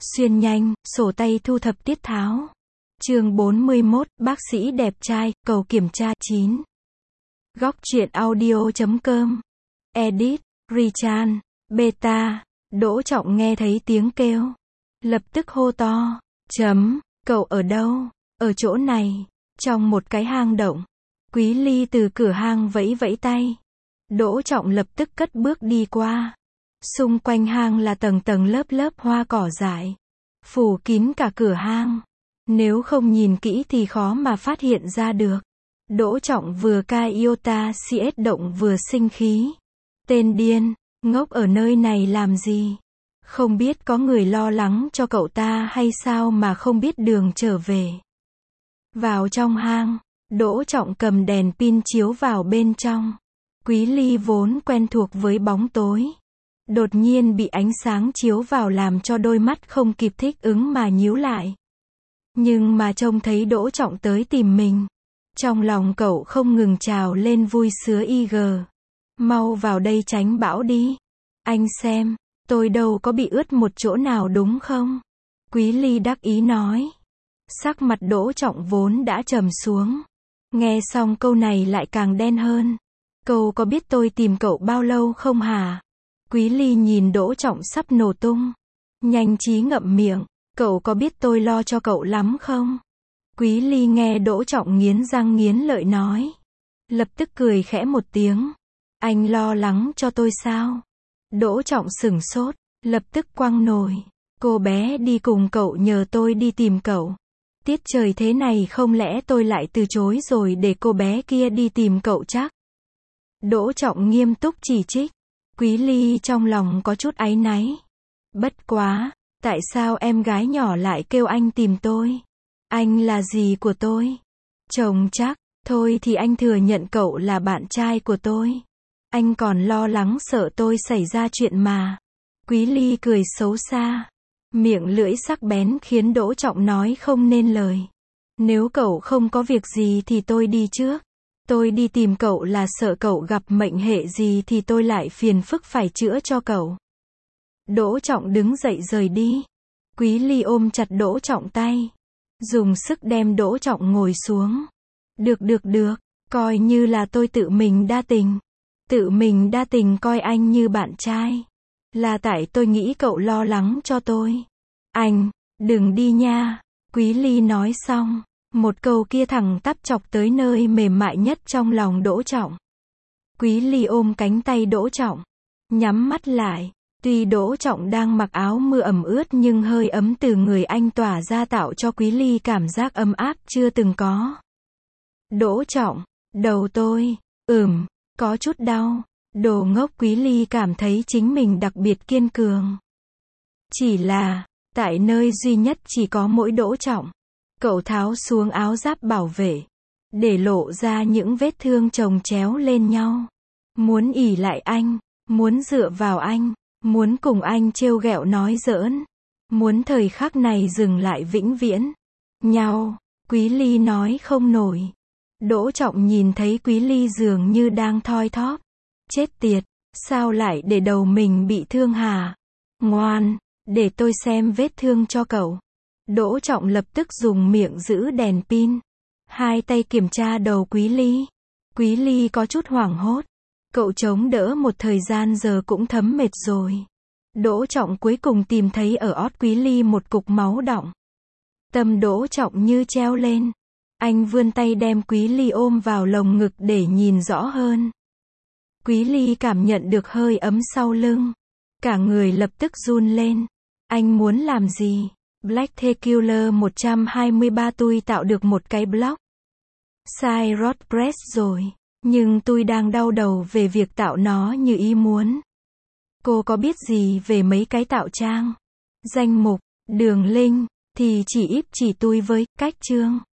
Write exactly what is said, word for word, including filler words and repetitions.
Xuyên nhanh, sổ tay thu thập tiết tháo. Chương bốn mươi mốt, bác sĩ đẹp trai, cầu kiểm tra. chín. Góc truyện audio chấm com. Edit, Richan, Beta. Đỗ Trọng nghe thấy tiếng kêu. Lập tức hô to. Chấm, cậu ở đâu? Ở chỗ này. Trong một cái hang động. Quý Ly từ cửa hang vẫy vẫy tay. Đỗ Trọng lập tức cất bước đi qua. Xung quanh hang là tầng tầng lớp lớp hoa cỏ dại. Phủ kín cả cửa hang. Nếu không nhìn kỹ thì khó mà phát hiện ra được. Đỗ Trọng vừa cai iota cs động vừa sinh khí. Tên điên, ngốc ở nơi này làm gì? Không biết có người lo lắng cho cậu ta hay sao mà không biết đường trở về. Vào trong hang, Đỗ Trọng cầm đèn pin chiếu vào bên trong. Quý Ly vốn quen thuộc với bóng tối. Đột nhiên bị ánh sáng chiếu vào làm cho đôi mắt không kịp thích ứng mà nhíu lại. Nhưng mà trông thấy Đỗ Trọng tới tìm mình. Trong lòng cậu không ngừng trào lên vui sướng y gờ. Mau vào đây tránh bão đi. Anh xem, tôi đâu có bị ướt một chỗ nào đúng không? Quý Ly đắc ý nói. Sắc mặt Đỗ Trọng vốn đã trầm xuống. Nghe xong câu này lại càng đen hơn. Cậu có biết tôi tìm cậu bao lâu không hả? Quý Ly nhìn Đỗ Trọng sắp nổ tung. Nhanh trí ngậm miệng. Cậu có biết tôi lo cho cậu lắm không? Quý Ly nghe Đỗ Trọng nghiến răng nghiến lợi nói. Lập tức cười khẽ một tiếng. Anh lo lắng cho tôi sao? Đỗ Trọng sửng sốt. Lập tức quăng nồi. Cô bé đi cùng cậu nhờ tôi đi tìm cậu. Tiết trời thế này không lẽ tôi lại từ chối rồi để cô bé kia đi tìm cậu chắc? Đỗ Trọng nghiêm túc chỉ trích. Quý Ly trong lòng có chút áy náy. Bất quá, tại sao em gái nhỏ lại kêu anh tìm tôi? Anh là gì của tôi? Chồng chắc, thôi thì anh thừa nhận cậu là bạn trai của tôi. Anh còn lo lắng sợ tôi xảy ra chuyện mà. Quý Ly cười xấu xa. Miệng lưỡi sắc bén khiến Đỗ Trọng nói không nên lời. Nếu cậu không có việc gì thì tôi đi trước. Tôi đi tìm cậu là sợ cậu gặp mệnh hệ gì thì tôi lại phiền phức phải chữa cho cậu. Đỗ Trọng đứng dậy rời đi. Quý Ly ôm chặt Đỗ Trọng tay. Dùng sức đem Đỗ Trọng ngồi xuống. Được được được, coi như là tôi tự mình đa tình. Tự mình đa tình coi anh như bạn trai. Là tại tôi nghĩ cậu lo lắng cho tôi. Anh, đừng đi nha. Quý Ly nói xong. Một câu kia thẳng tắp chọc tới nơi mềm mại nhất trong lòng Đỗ Trọng. Quý Ly ôm cánh tay Đỗ Trọng. Nhắm mắt lại. Tuy Đỗ Trọng đang mặc áo mưa ẩm ướt nhưng hơi ấm từ người anh tỏa ra tạo cho Quý Ly cảm giác ấm áp chưa từng có. Đỗ Trọng, đầu tôi, ừm, có chút đau. Đồ ngốc. Quý Ly cảm thấy chính mình đặc biệt kiên cường. Chỉ là, tại nơi duy nhất chỉ có mỗi Đỗ Trọng. Cậu tháo xuống áo giáp bảo vệ. Để lộ ra những vết thương chồng chéo lên nhau. Muốn ỷ lại anh. Muốn dựa vào anh. Muốn cùng anh trêu ghẹo nói giỡn. Muốn thời khắc này dừng lại vĩnh viễn. Nhau. Quý Ly nói không nổi. Đỗ Trọng nhìn thấy Quý Ly dường như đang thoi thóp. Chết tiệt. Sao lại để đầu mình bị thương hả? Ngoan. Để tôi xem vết thương cho cậu. Đỗ Trọng lập tức dùng miệng giữ đèn pin. Hai tay kiểm tra đầu Quý Ly. Quý Ly có chút hoảng hốt. Cậu chống đỡ một thời gian giờ cũng thấm mệt rồi. Đỗ Trọng cuối cùng tìm thấy ở ót Quý Ly một cục máu đọng. Tâm Đỗ Trọng như treo lên. Anh vươn tay đem Quý Ly ôm vào lồng ngực để nhìn rõ hơn. Quý Ly cảm nhận được hơi ấm sau lưng. Cả người lập tức run lên. Anh muốn làm gì? Black Tequila một trăm hai mươi ba tôi tạo được một cái blog. Sai WordPress rồi. Nhưng tôi đang đau đầu về việc tạo nó như ý muốn. Cô có biết gì về mấy cái tạo trang? Danh mục, đường link, thì chỉ ít chỉ tôi với, cách chương.